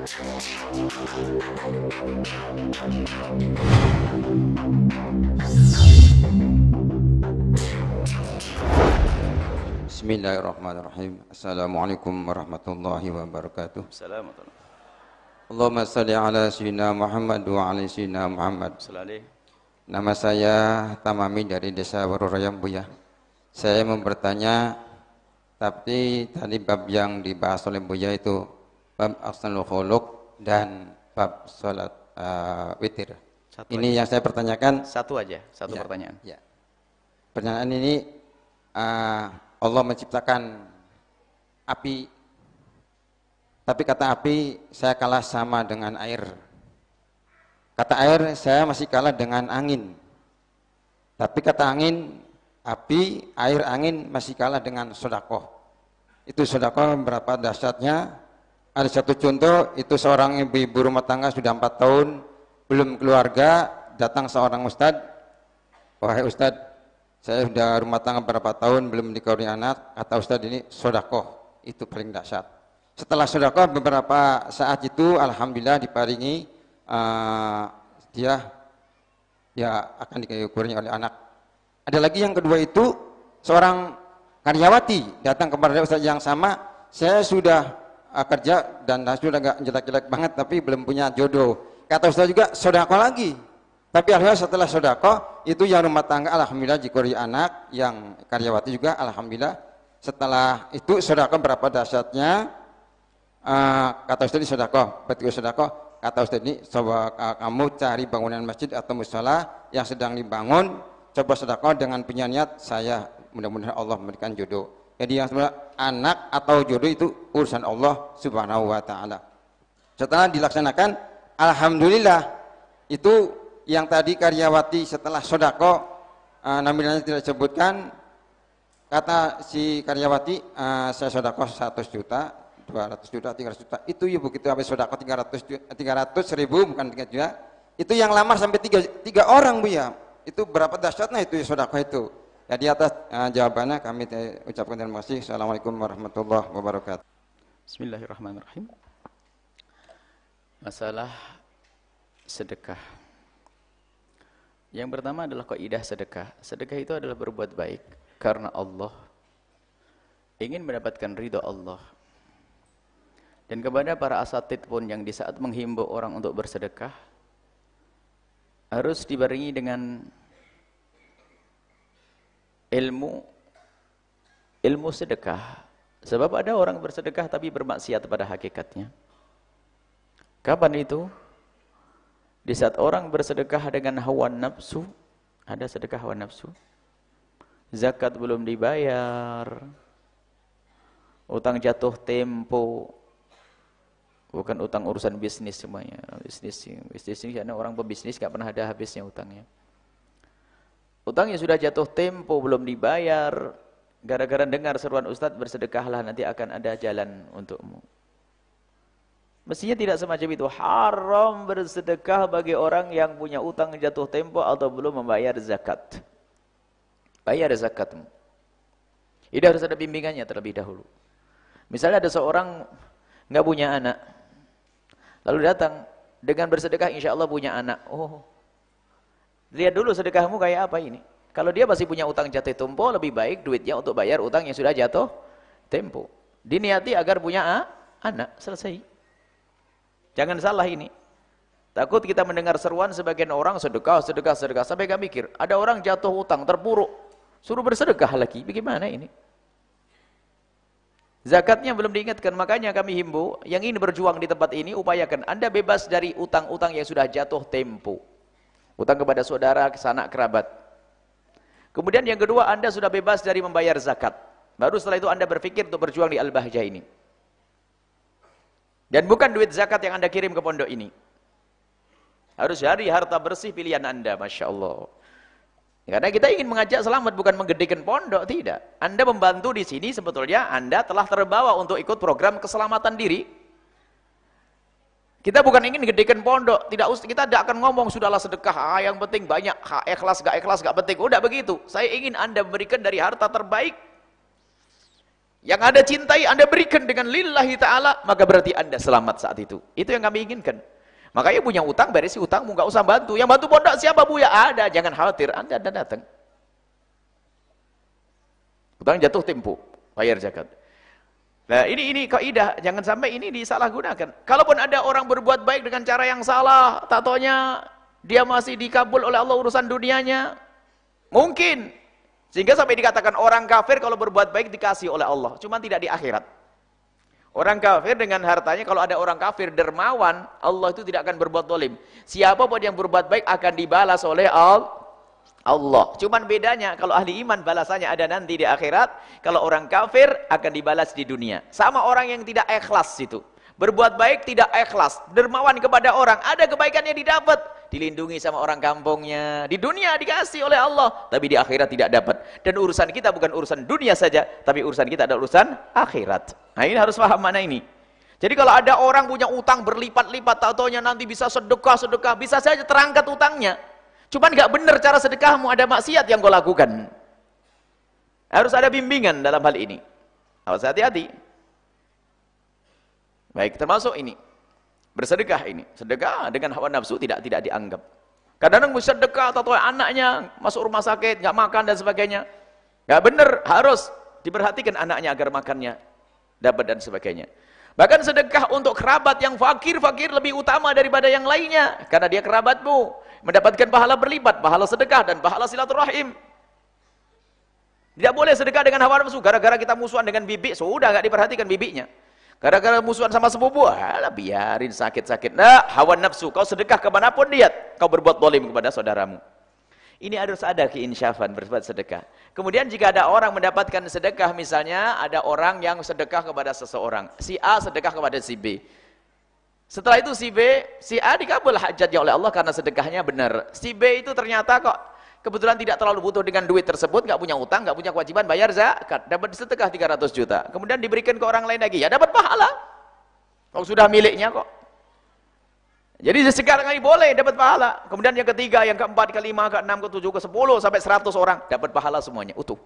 Bismillahirrahmanirrahim. Assalamualaikum warahmatullahi wabarakatuh. Assalamualaikum. Allahumma salli ala sayyidina Muhammad wa ala sayyidina Muhammad. Nama saya Tamami dari Desa Waruraya Buya. Saya mau bertanya, tapi tadi bab yang dibahas oleh Buya itu bab ahsanul khuluq dan bab salat witir. Ini aja yang saya pertanyakan. Satu aja, satu ya, pertanyaan. Ya. Pertanyaan ini, Allah menciptakan api, tapi kata api saya kalah sama dengan air. Kata air saya masih kalah dengan angin. Tapi kata angin, api, air, angin masih kalah dengan sedekah. Itu sedekah berapa dahsyatnya. Ada satu contoh, itu seorang ibu rumah tangga sudah 4 tahun belum keluarga, datang seorang ustadz, wahai ustadz, saya sudah rumah tangga berapa tahun belum dikaruniai anak. Kata ustadz, ini sedekah, itu paling dahsyat. Setelah sedekah beberapa saat itu alhamdulillah diparingi dia akan dikaruniai oleh anak. Ada lagi yang kedua, itu seorang karyawati datang kepada ustadz yang sama, saya sudah kerja dan sudah agak jelek-jelek banget tapi belum punya jodoh. Kata ustadz juga sedekah lagi. Tapi alhamdulillah setelah sedekah itu yang rumah tangga alhamdulillah dikaruniai anak, yang karyawati juga alhamdulillah. Setelah itu sedekah berapa dahsyatnya, kata ustaz ini sedekah, betul sedekah. Kata ustaz ini, coba kamu cari bangunan masjid atau mushola yang sedang dibangun, coba sedekah dengan punya niat, saya mudah-mudahan Allah memberikan jodoh. Jadi yang sebenarnya anak atau jodoh itu urusan Allah Subhanahu wa taala. Setelah dilaksanakan alhamdulillah, itu yang tadi karyawati setelah sedekah, namanya tidak disebutkan, kata si karyawati, saya sedekah 100 juta, 200 juta, 300 juta, itu ya begitu habis sedekah 300 ribu, bukan 3 juta, itu yang lamar sampai 3 orang Bu ya, itu berapa dahsyatnya itu sedekah itu. Ya, di atas jawabannya kami ucapkan terima kasih. Assalamualaikum warahmatullahi wabarakatuh. Bismillahirrahmanirrahim. Masalah sedekah. Yang pertama adalah kaidah sedekah. Sedekah itu adalah berbuat baik karena Allah, ingin mendapatkan ridha Allah. Dan kepada para asatid pun yang di saat menghimbau orang untuk bersedekah harus dibarengi dengan ilmu sedekah. Sebab ada orang bersedekah tapi bermaksiat pada hakikatnya. Kapan itu? Di saat orang bersedekah dengan hawa nafsu, ada sedekah hawa nafsu, zakat belum dibayar, utang jatuh tempo, bukan utang urusan bisnis semuanya. Bisnis ini karena orang pebisnis gak pernah ada habisnya utangnya. Utangnya sudah jatuh tempo, belum dibayar, gara-gara dengar seruan ustadz bersedekahlah nanti akan ada jalan untukmu. Mestinya tidak semacam itu. Haram bersedekah bagi orang yang punya utang jatuh tempo atau belum membayar zakat. Bayar zakatmu. Ini harus ada bimbingannya terlebih dahulu. Misalnya ada seorang nggak punya anak, lalu datang dengan bersedekah, insya Allah punya anak. Oh, lihat dulu sedekahmu kayak apa ini. Kalau dia masih punya utang jatuh tempo, lebih baik duitnya untuk bayar utang yang sudah jatuh tempo. Diniati agar punya anak, selesai. Jangan salah ini. Takut kita mendengar seruan sebagian orang sedekah, sampai gak mikir. Ada orang jatuh hutang, terpuruk, suruh bersedekah lagi. Bagaimana ini? Zakatnya belum diingatkan, makanya kami himbau yang ingin berjuang di tempat ini, upayakan Anda bebas dari utang-utang yang sudah jatuh tempo. Utang kepada saudara, sanak kerabat. Kemudian yang kedua, Anda sudah bebas dari membayar zakat. Baru setelah itu Anda berpikir untuk berjuang di Al-Bahjah ini. Dan bukan duit zakat yang Anda kirim ke pondok ini. Harus cari harta bersih pilihan Anda, Masya Allah. Karena kita ingin mengajak selamat, bukan menggedekan pondok, tidak. Anda membantu di sini, sebetulnya Anda telah terbawa untuk ikut program keselamatan diri. Kita bukan ingin gedekan pondok, kita tidak akan ngomong, sudahlah sedekah, yang penting banyak, ikhlas gak penting. Udah begitu, saya ingin Anda memberikan dari harta terbaik, Yang Anda cintai, Anda berikan dengan lillahi ta'ala, maka berarti Anda selamat saat itu. Itu yang kami inginkan. Makanya punya utang, berisi utangmu, nggak usah bantu. Yang bantu pondok siapa Bu? Ya ada, jangan khawatir, Anda datang. Utang jatuh tempo, bayar zakat. Nah ini kaidah, jangan sampai ini disalahgunakan. Kalaupun ada orang berbuat baik dengan cara yang salah, tak taunya dia masih dikabul oleh Allah urusan dunianya, mungkin. Sehingga sampai dikatakan orang kafir kalau berbuat baik dikasih oleh Allah, cuma tidak di akhirat. Orang kafir dengan hartanya, kalau ada orang kafir dermawan, Allah itu tidak akan berbuat zalim. Siapapun yang berbuat baik akan dibalas oleh Allah. Cuman bedanya kalau ahli iman balasannya ada nanti di akhirat, kalau orang kafir akan dibalas di dunia. Sama orang yang tidak ikhlas itu. Berbuat baik tidak ikhlas, dermawan kepada orang, ada kebaikannya didapat, dilindungi sama orang kampungnya. Di dunia dikasih oleh Allah, tapi di akhirat tidak dapat. Dan urusan kita bukan urusan dunia saja, tapi urusan kita adalah urusan akhirat. Nah, ini harus paham mana ini. Jadi kalau ada orang punya utang berlipat-lipat, taunya nanti bisa sedekah, bisa saja terangkat utangnya. Cuman nggak benar cara sedekahmu, ada maksiat yang kau lakukan. Harus ada bimbingan dalam hal ini. Harus hati-hati. Baik, termasuk ini. Bersedekah ini. Sedekah dengan hawa nafsu tidak dianggap. Kadang-kadang bersedekah atau anaknya masuk rumah sakit, nggak makan dan sebagainya. Nggak benar, harus diperhatikan anaknya agar makannya dapat dan sebagainya. Bahkan sedekah untuk kerabat yang fakir lebih utama daripada yang lainnya. Karena dia kerabatmu. Mendapatkan pahala berlipat, pahala sedekah dan pahala silaturahim. Tidak boleh sedekah dengan hawa nafsu. Gara-gara kita musuhan dengan bibi, sudah nggak diperhatikan bibinya. Gara-gara musuhan sama sepupu, alah biarin sakit-sakit. Nah, hawa nafsu, kau sedekah kemanapun lihat, kau berbuat zalim kepada saudaramu. Ini harus ada keinsyafan berbuat sedekah. Kemudian jika ada orang mendapatkan sedekah, misalnya ada orang yang sedekah kepada seseorang, si A sedekah kepada si B. Setelah itu si B, si A dikabul hajatnya oleh Allah karena sedekahnya benar. Si B itu ternyata kok kebetulan tidak terlalu butuh dengan duit tersebut, nggak punya utang, nggak punya kewajiban bayar zakat, dapat sedekah 300 juta. Kemudian diberikan ke orang lain lagi, ya dapat pahala. Kalau sudah miliknya kok. Jadi sekarang ini boleh dapat pahala. Kemudian yang ketiga, yang keempat, kelima, keenam, ketujuh, ke-10 sampai 100 orang dapat pahala semuanya utuh.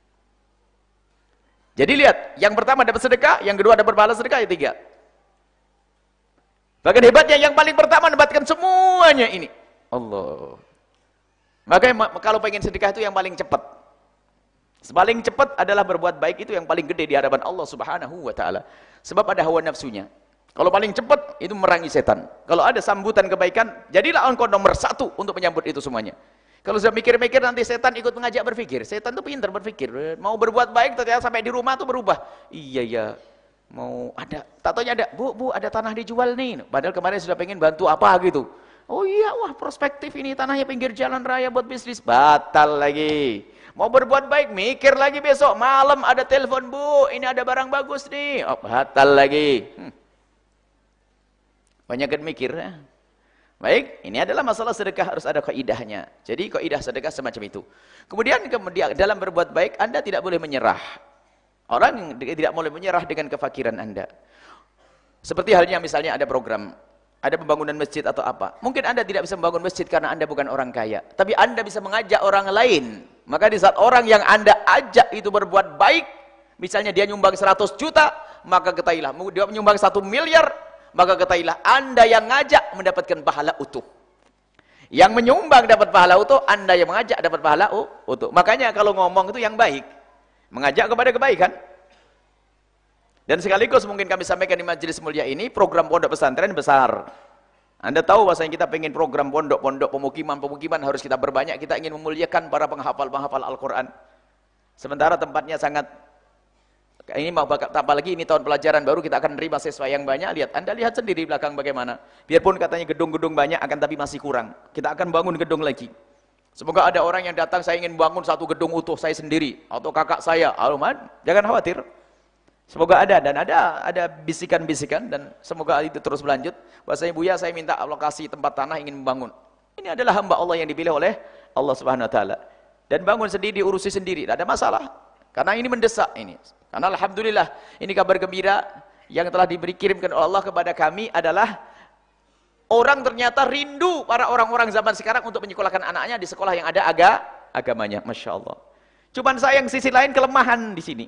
Jadi lihat, yang pertama dapat sedekah, yang kedua dapat pahala sedekah, yang tiga. Bahkan hebatnya yang paling pertama mendapatkan semuanya ini. Allah. Makanya kalau pengen sedekah itu yang paling cepat. Paling cepat adalah berbuat baik, itu yang paling gede di hadapan Allah Subhanahu wa taala. Sebab ada hawa nafsunya. Kalau paling cepat itu merangi setan. Kalau ada sambutan kebaikan, jadilah engkau nomor 1 untuk menyambut itu semuanya. Kalau sudah mikir-mikir nanti setan ikut mengajak berpikir. Setan itu pintar berpikir. Mau berbuat baik ternyata sampai di rumah tuh berubah. Iya ya. Mau ada, tak taunya ada, bu ada tanah dijual nih, padahal kemarin sudah pengen bantu apa gitu. Oh iya, wah prospektif ini, tanahnya pinggir jalan raya buat bisnis, batal lagi. Mau berbuat baik, mikir lagi besok malam ada telepon, bu ini ada barang bagus nih, oh, batal lagi. Banyak kan mikir. Baik, ini adalah masalah sedekah, harus ada kaidahnya. Jadi kaidah sedekah semacam itu. Kemudian dalam berbuat baik Anda tidak boleh menyerah. Orang yang tidak boleh menyerah dengan kefakiran Anda. Seperti halnya misalnya ada program, ada pembangunan masjid atau apa. Mungkin Anda tidak bisa membangun masjid karena Anda bukan orang kaya. Tapi Anda bisa mengajak orang lain. Maka di saat orang yang Anda ajak itu berbuat baik, misalnya dia nyumbang 100 juta, maka ketahuilah. Dia menyumbang 1 miliar, maka ketahuilah Anda yang ngajak mendapatkan pahala utuh. Yang menyumbang dapat pahala utuh, Anda yang mengajak dapat pahala utuh. Makanya kalau ngomong itu yang baik. Mengajak kepada kebaikan. Dan sekaligus mungkin kami sampaikan di majelis mulia ini, program pondok pesantren besar. Anda tahu bahwasanya kita pengen program pondok-pondok, pemukiman harus kita berbanyak, kita ingin memuliakan para penghafal-penghafal Al-Quran. Sementara tempatnya sangat, ini apalagi ini tahun pelajaran baru, kita akan menerima siswa yang banyak. Anda lihat sendiri di belakang bagaimana. Biarpun katanya gedung-gedung banyak, akan tapi masih kurang. Kita akan bangun gedung lagi. Semoga ada orang yang datang, saya ingin bangun satu gedung utuh saya sendiri atau kakak saya. Alhamdulillah, jangan khawatir. Semoga ada dan ada bisikan-bisikan dan semoga itu terus berlanjut. Bahwasanya Buya saya minta alokasi tempat tanah ingin membangun. Ini adalah hamba Allah yang dipilih oleh Allah Subhanahu wa taala. Dan bangun sendiri, diurusi sendiri, tidak ada masalah. Karena ini mendesak ini. Karena alhamdulillah ini kabar gembira yang telah kirimkan oleh Allah kepada kami adalah orang ternyata rindu para orang-orang zaman sekarang untuk menyekolahkan anaknya di sekolah yang ada agamanya. Masya Allah. Cuman sayang sisi lain kelemahan di sini.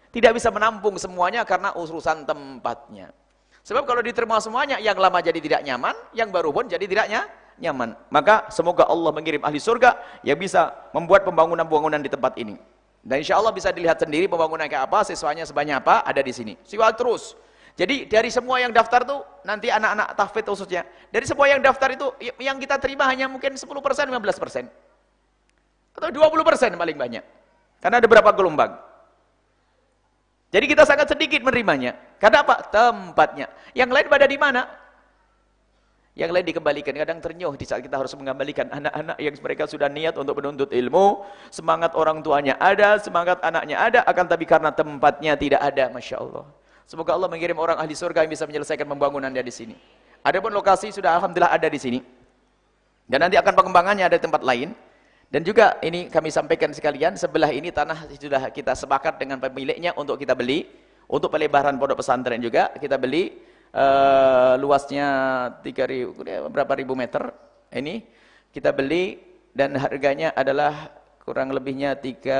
Tidak bisa menampung semuanya karena urusan tempatnya. Sebab kalau diterima semuanya, yang lama jadi tidak nyaman, yang baru pun jadi tidak nyaman. Maka semoga Allah mengirim ahli surga yang bisa membuat pembangunan-pembangunan di tempat ini. Dan insya Allah bisa dilihat sendiri pembangunan kayak apa, siswanya sebanyak apa, ada di sini. Siwal terus. Jadi dari semua yang daftar tuh, nanti anak-anak tahfidz khususnya, dari semua yang daftar itu, yang kita terima hanya mungkin 10%, 15%. Atau 20% paling banyak. Karena ada berapa gelombang. Jadi kita sangat sedikit menerimanya. Karena apa? Tempatnya. Yang lain pada di mana? Yang lain dikembalikan. Kadang ternyuh di saat kita harus mengembalikan anak-anak yang mereka sudah niat untuk menuntut ilmu. Semangat orang tuanya ada, semangat anaknya ada. Akan tapi karena tempatnya tidak ada. Masya Allah. Semoga Allah mengirim orang ahli surga yang bisa menyelesaikan pembangunannya di sini. Adapun lokasi sudah alhamdulillah ada di sini. Dan nanti akan pengembangannya ada di tempat lain. Dan juga ini kami sampaikan sekalian, sebelah ini tanah sudah kita sepakat dengan pemiliknya untuk kita beli. Untuk pelebaran pondok pesantren juga kita beli. Luasnya 3.000, berapa ribu meter. Ini kita beli dan harganya adalah kurang lebihnya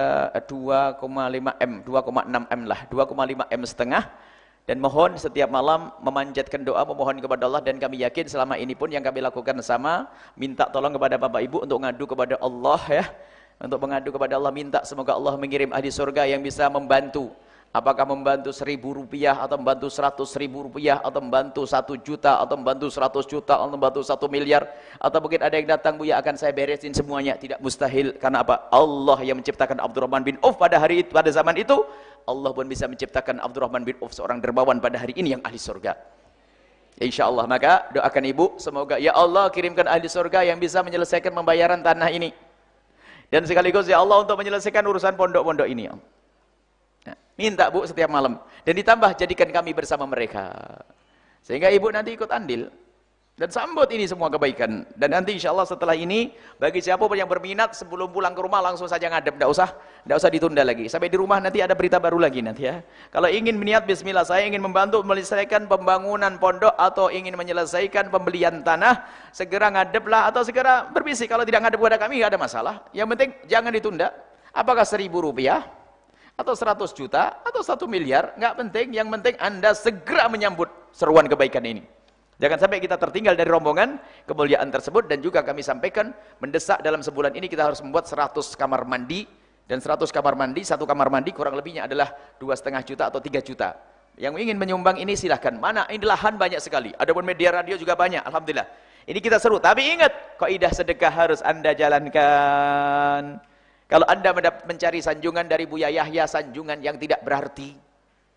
2,5 M, 2,6 M lah, 2,5 M setengah. Dan mohon setiap malam memanjatkan doa, memohon kepada Allah, dan kami yakin selama ini pun yang kami lakukan sama, minta tolong kepada Bapak Ibu untuk mengadu kepada Allah ya. Untuk mengadu kepada Allah, minta semoga Allah mengirim ahli surga yang bisa membantu. Apakah membantu 1.000 rupiah, atau membantu 100.000 rupiah, atau membantu 1 juta, atau membantu 100 juta, atau membantu 1 miliar, atau mungkin ada yang datang, Buya akan saya beresin semuanya. Tidak mustahil, karena apa? Allah yang menciptakan Abdurrahman bin Auf pada hari itu, pada zaman itu. Allah pun bisa menciptakan Abdurrahman bin Auf, seorang dermawan pada hari ini yang ahli surga. Insya Allah, maka doakan ibu, semoga ya Allah kirimkan ahli surga yang bisa menyelesaikan pembayaran tanah ini. Dan sekaligus ya Allah untuk menyelesaikan urusan pondok-pondok ini. Nah, minta bu setiap malam. Dan ditambah jadikan kami bersama mereka. Sehingga ibu nanti ikut andil. Dan sambut ini semua kebaikan. Dan nanti insya Allah setelah ini, bagi siapapun yang berminat, sebelum pulang ke rumah langsung saja ngadep. Tidak usah ditunda lagi. Sampai di rumah nanti ada berita baru lagi nanti ya. Kalau ingin niat bismillah, saya ingin membantu menyelesaikan pembangunan pondok atau ingin menyelesaikan pembelian tanah, segera ngadeplah atau segera berbisik. Kalau tidak ngadep kepada kami, tidak ada masalah. Yang penting jangan ditunda. Apakah 1.000 rupiah? Atau 100 juta? Atau 1 miliar? Nggak penting. Yang penting Anda segera menyambut seruan kebaikan ini. Jangan sampai kita tertinggal dari rombongan kemuliaan tersebut. Dan juga kami sampaikan, mendesak dalam sebulan ini kita harus membuat 100 kamar mandi. Dan 100 kamar mandi, 1 kamar mandi kurang lebihnya adalah 2,5 juta atau 3 juta. Yang ingin menyumbang ini silahkan. Mana ini lahan banyak sekali. Adapun media radio juga banyak, alhamdulillah. Ini kita seru. Tapi ingat, kaidah sedekah harus Anda jalankan. Kalau Anda mencari sanjungan dari Buya Yahya, sanjungan yang tidak berarti.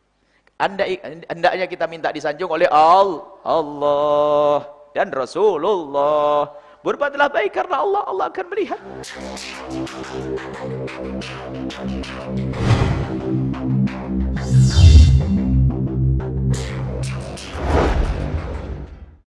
Hendaknya kita minta disanjung oleh Allah dan Rasulullah. Berbuatlah baik karena Allah akan melihat.